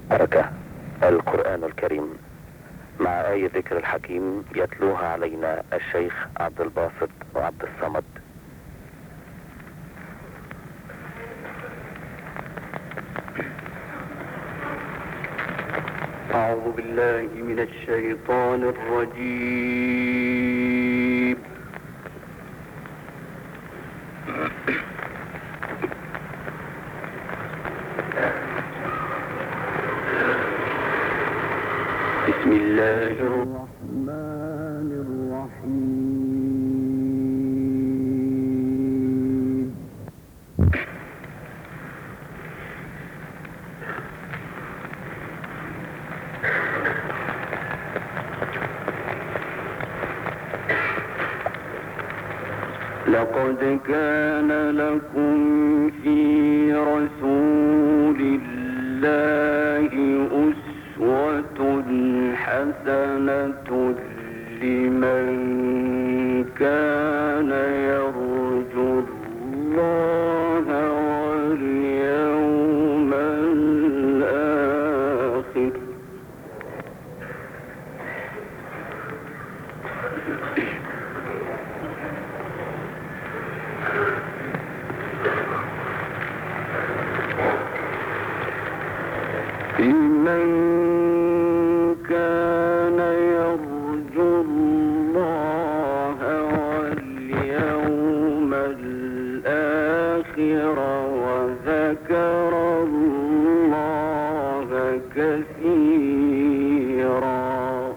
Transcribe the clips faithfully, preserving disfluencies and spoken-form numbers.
بركة القرآن الكريم مع آية ذكر الحكيم يتلوها علينا الشيخ عبد الباسط وعبد الصمد. أعوذ بالله من الشيطان الرجيم. بسم الله الرحمن الرحيم. لقد كان لكم في رسول الله أسوة حسنة لمن كان يرجو الله واليوم الآخر. لمن كان يرجو الله واليوم الآخر وذكر الله كثيرا.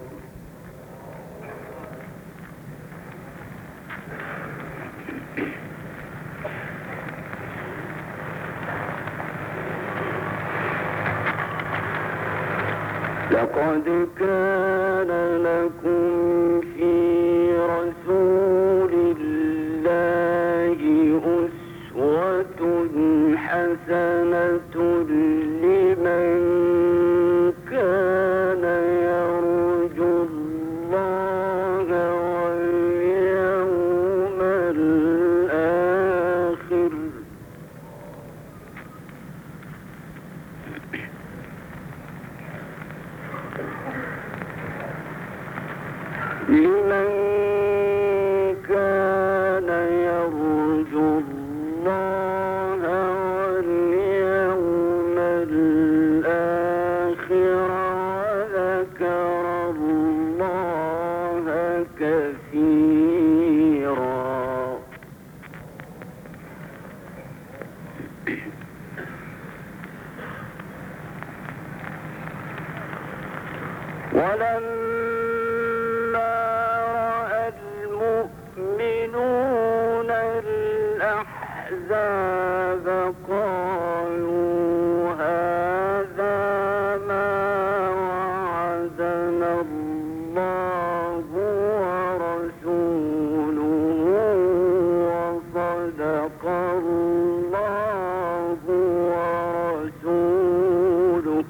لقد كان لكم في رسول الله أسوة حسنة لمن كان يرجو الله واليوم الآخر. لمن كان يرجو الله واليوم الآخر وذكر الله كثيرا. ولما رأى المؤمنون الأحزاب قالوا هذا ما وعدنا الله ورسوله وصدق الله ورسوله.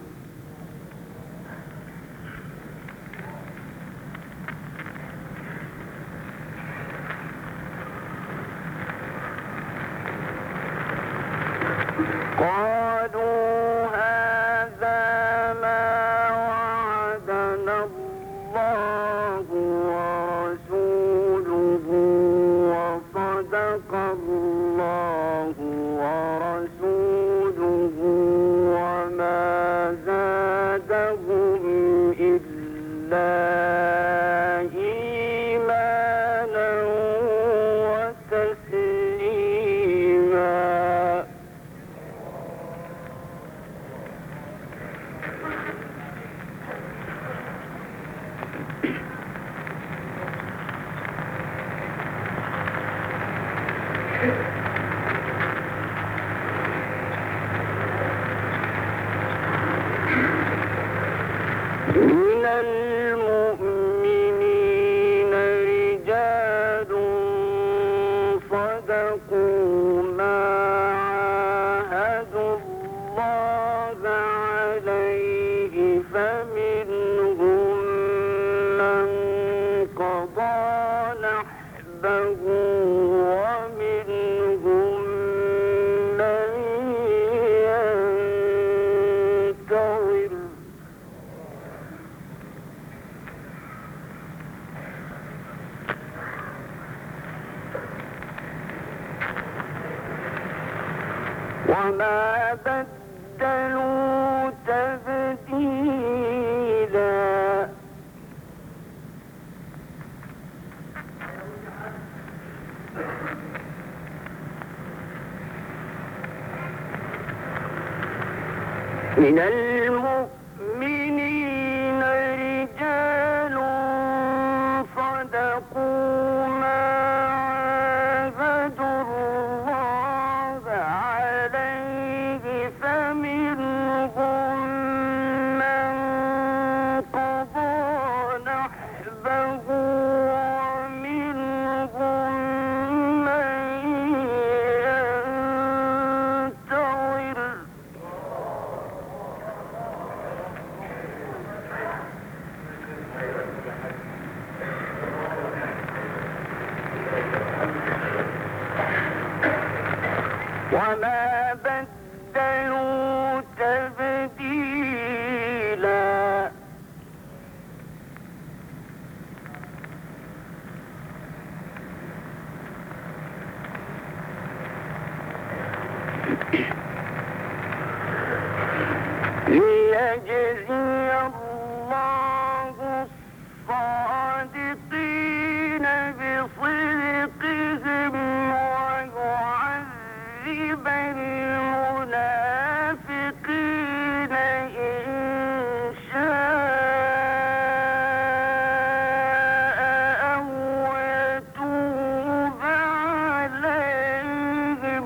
وما بدلوا تبديلا. من المؤمنين رجال صدقوا ما عاهدوا الله عليه، فمنهم من قضى نحبه ومنهم من ينتظر. وما بدلوا تبديلا. ليجزي الله الصادقين بصدقهم ويعذب المنافقين إن شاء أو يتوب عليهم.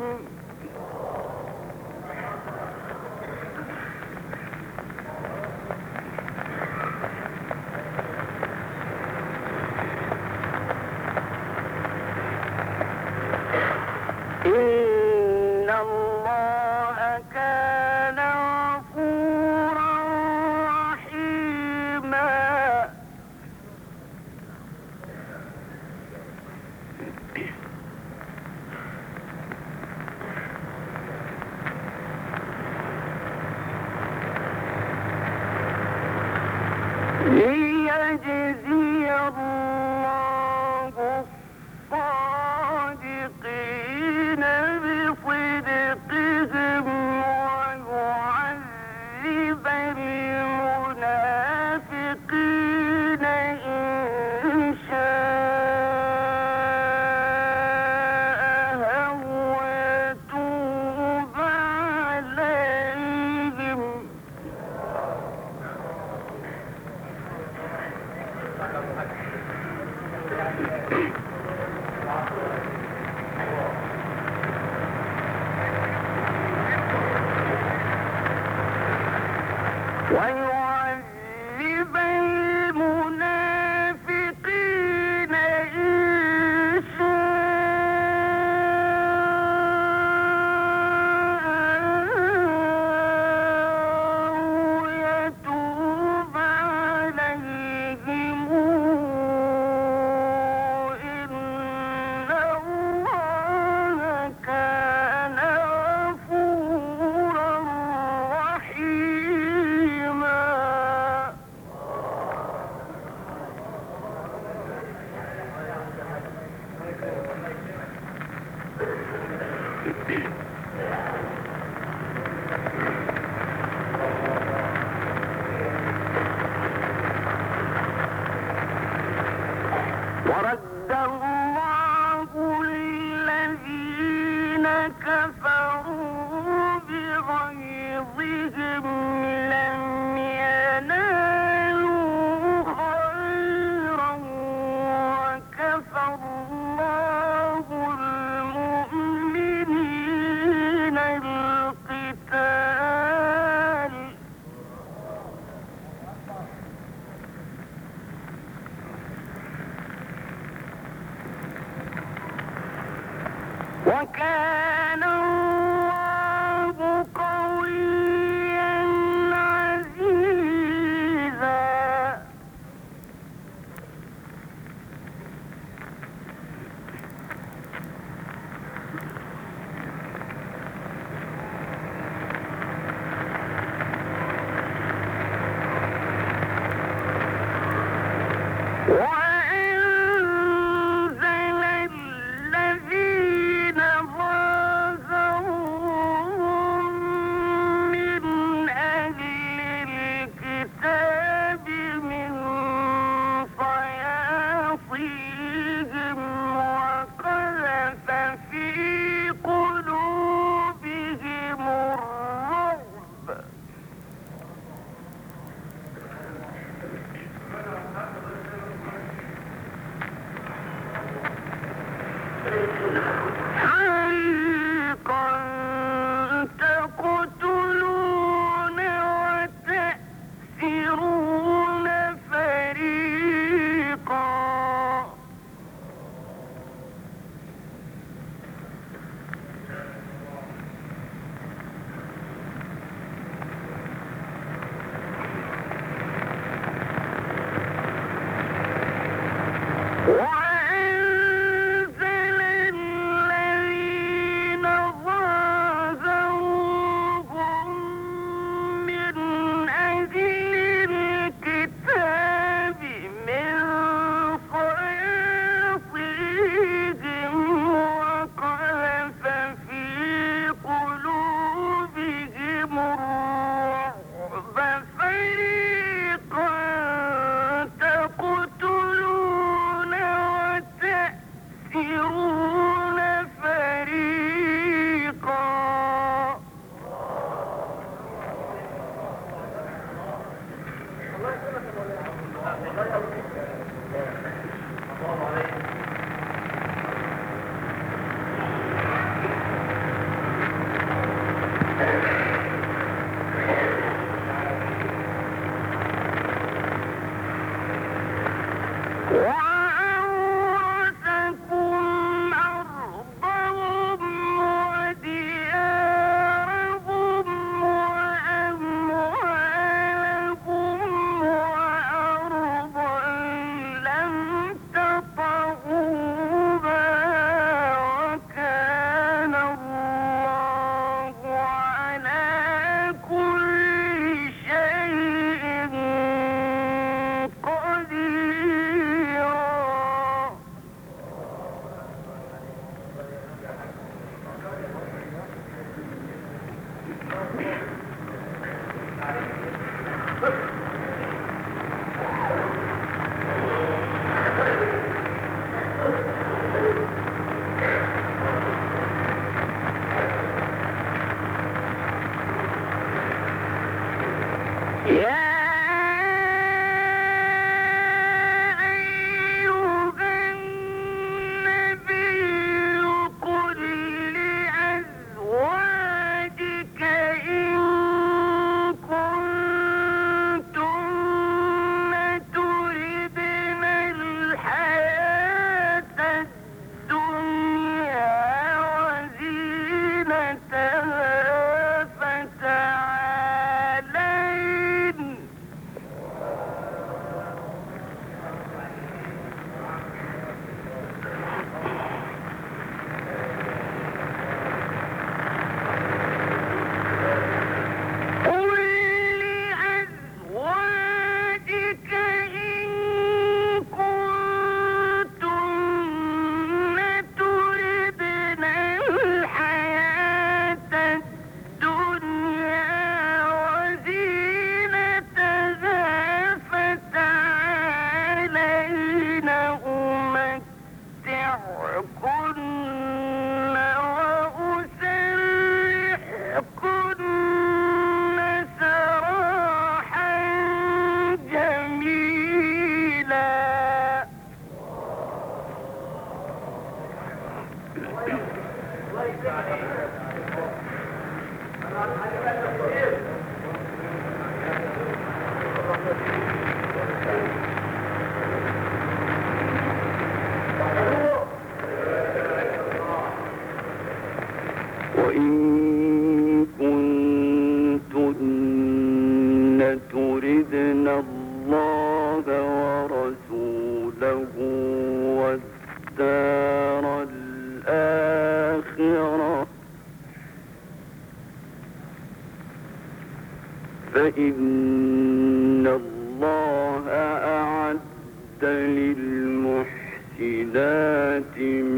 وإن كنتن تردن الله ورسوله والدار الآخرة فإن الله أعد للمحسنات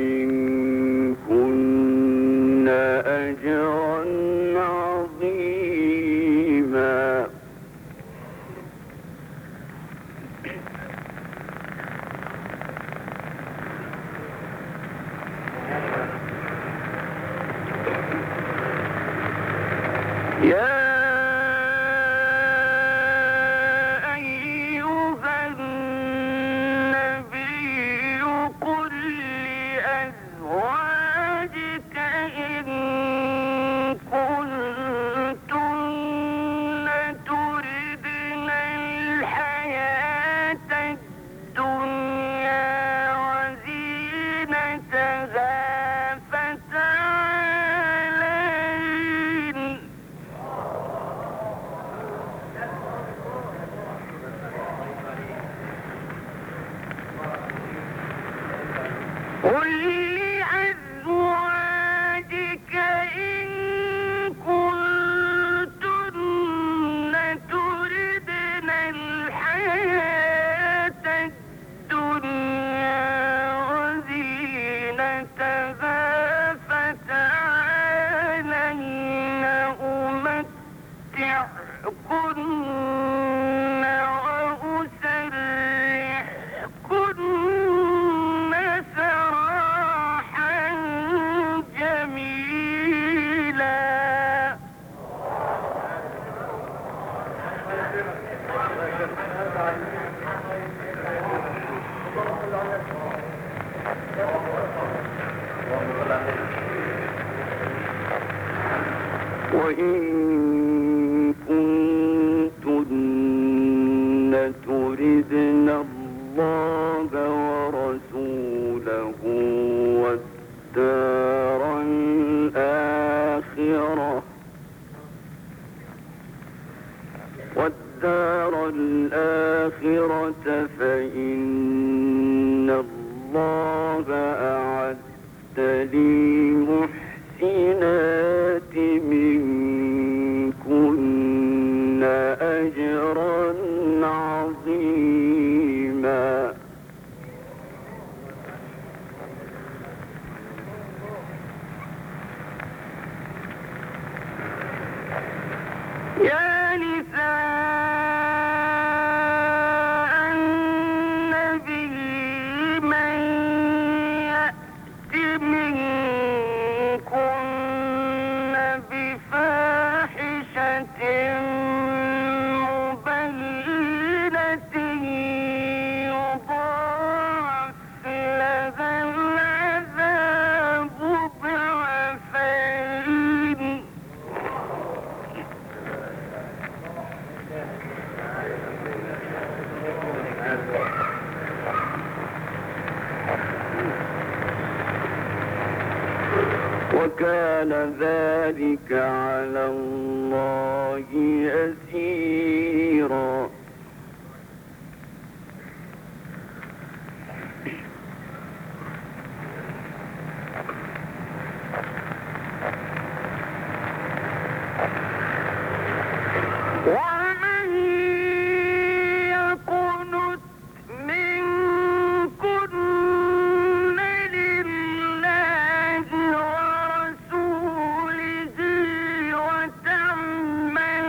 منكن أجرا عظيما. يا قل لأزواجك إن كنتن تردن الحياة الدنيا وزينتها فتعالين أمتعكن وأسرحكن سراحا جميلا. وإن كنتن تردن الله ورسوله والدار الآخرة والدار الآخرة فإن الله أعد للمحسنات منكن أجرا عظيما. يا نساء النبي من يأت منكن بفاحشة مبينة يضاعف لها العذاب ضعفين. وكان ذلك على الله يسيرا. ومن يقنت منكن لله ورسوله وتعمل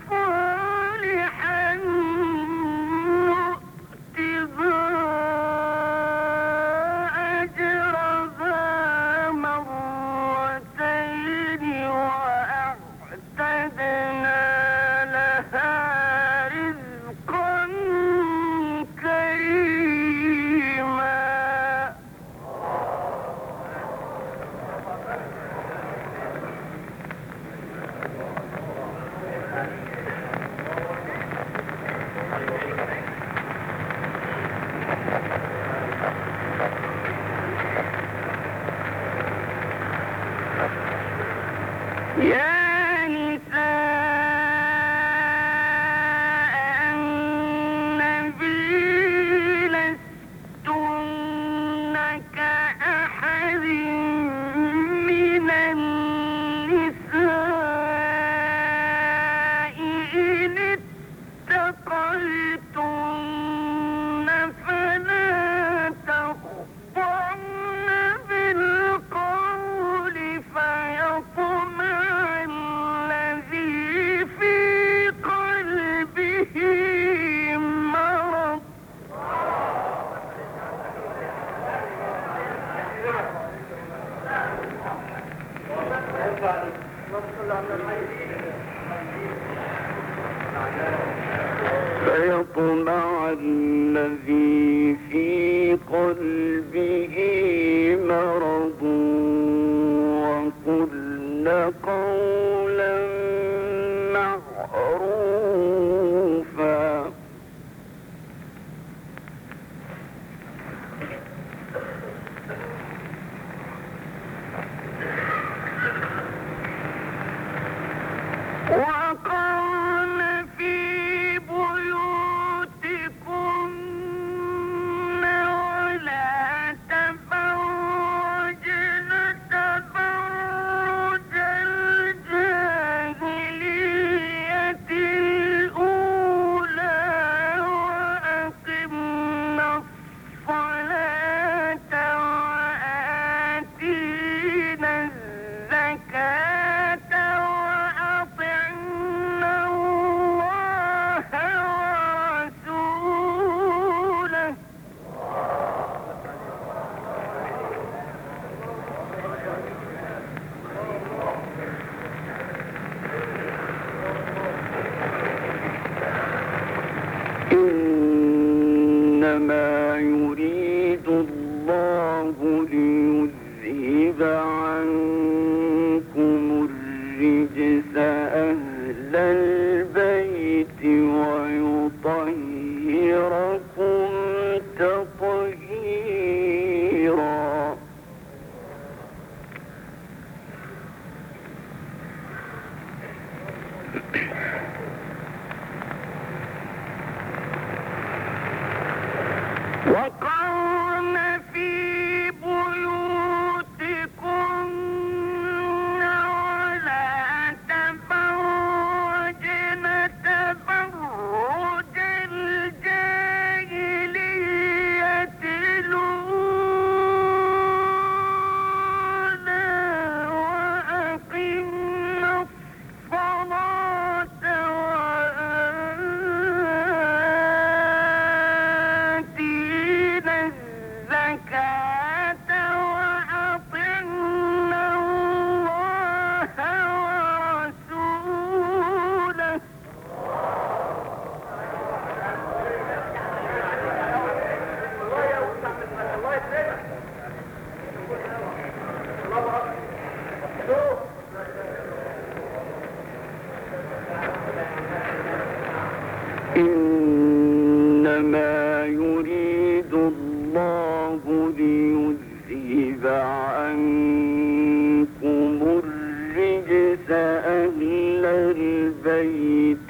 صالحا نؤتها أجرها مرتين وأعتدنا لها رزقا كريما. يا نساء النبي لستن كأحد من النساء إن اتقيتن فلا تخضعن بالقول فيطمع الذي في قلبه مرض. فيطمع الذي في قلبه مرض وقلن قولا معروفا. وقرن في بيوتكن ولا تبرجن تبرج الجاهلية الأولى وأقمنا الصلاة وآتينا الزكاة وأطعنا الله ورسوله. إنما يريد الله ليذهب عنكم الرجس أهل البيت ويطهركم تطهيرا. وقرن في بيوتكن ولا تبرجن تبرج الجاهلية الأولى وأقمنا الصلاة البيت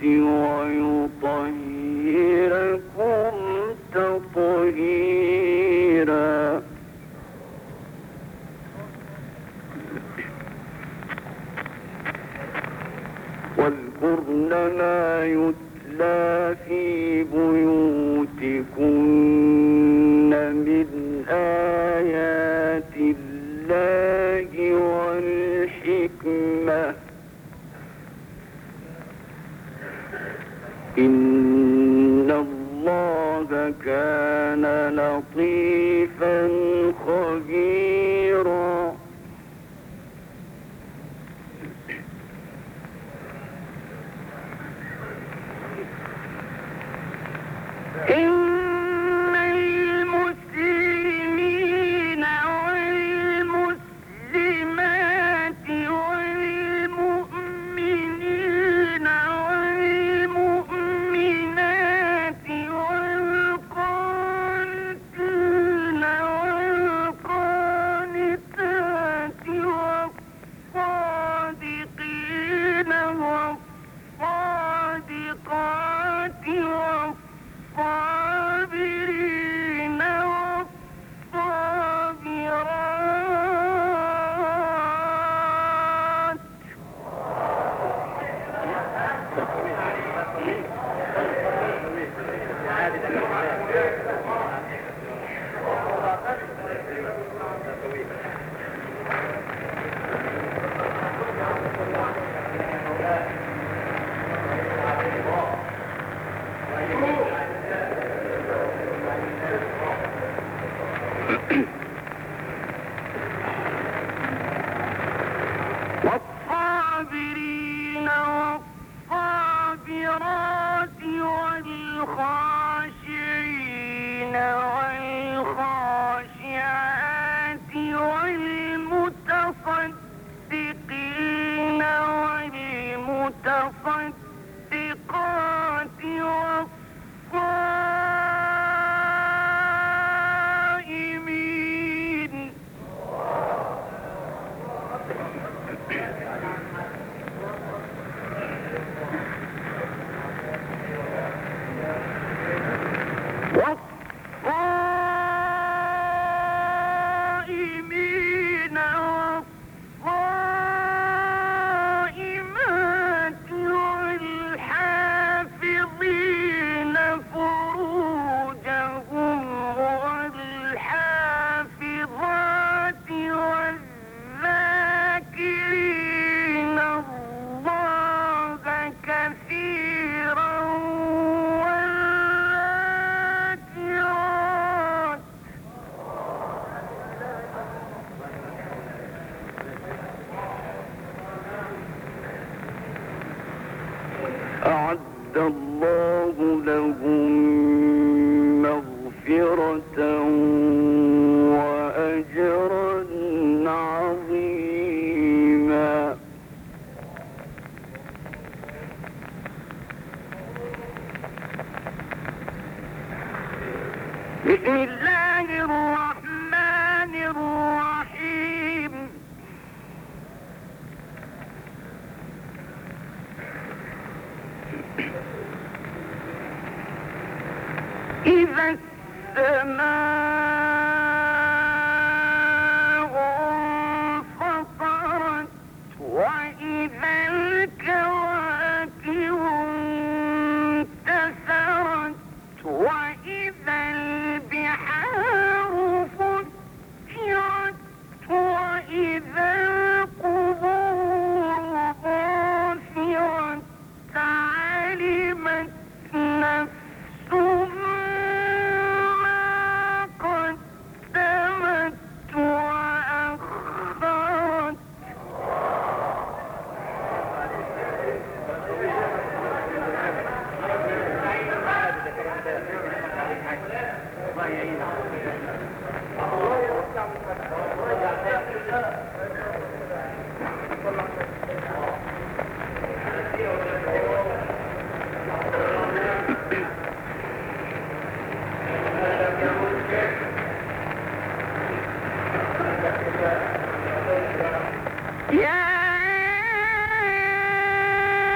ويطهركم تطهيرا. واذكرن ما يتلى في بيوتكن من آيات الله والحكمة إن الله كان لطيفا خبيرا. إن المسلمين والمسلمات والمؤمنين والمؤمنات والقانتين والقانتات والصادقين والصادقات والصابرين والصابرات والصابرين والصابرات والخاشعين والخاشعات والمتصدقين والمتصدقات والصائمين والصائمين والصائمات والحافظين فروجهم والحافظات والذاكرين الله كثيرا والذاكرات أعد الله لهم مغفرة وأجرا عظيما. بسم الله الرحمن الرحيم. إذا السماء انفطرت وإذا الكواكب انتثرت وإذا البحار فجرت وإذا القبور بعثرت علمت نفس ما قدمت وأخرت. يا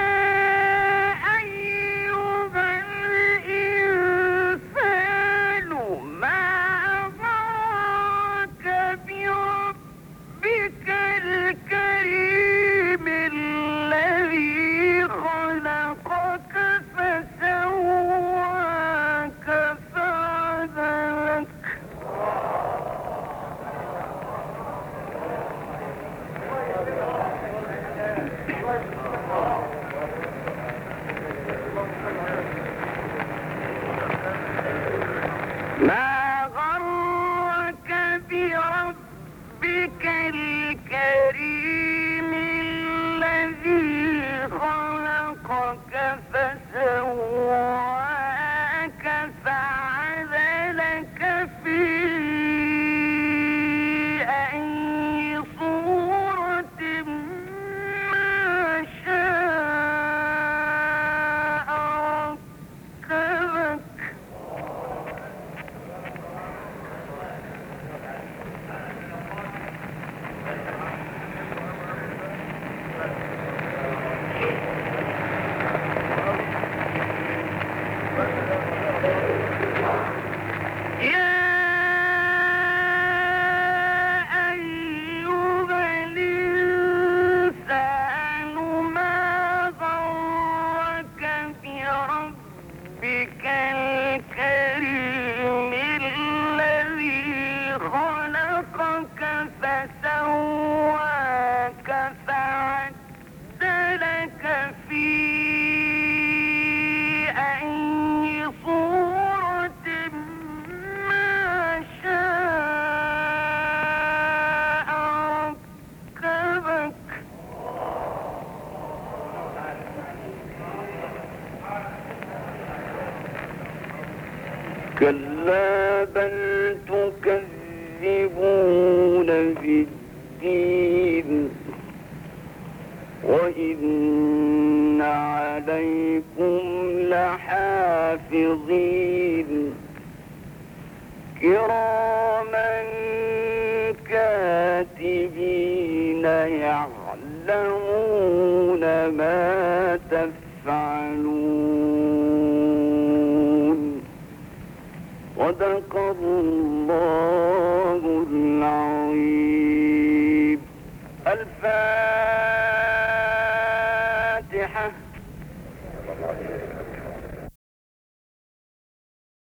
كلا بل تكذبون بالدين وإن عليكم لحافظين كراما كاتبين يعلمون ما تفعلون صدق الله العظيم. الفاتحة.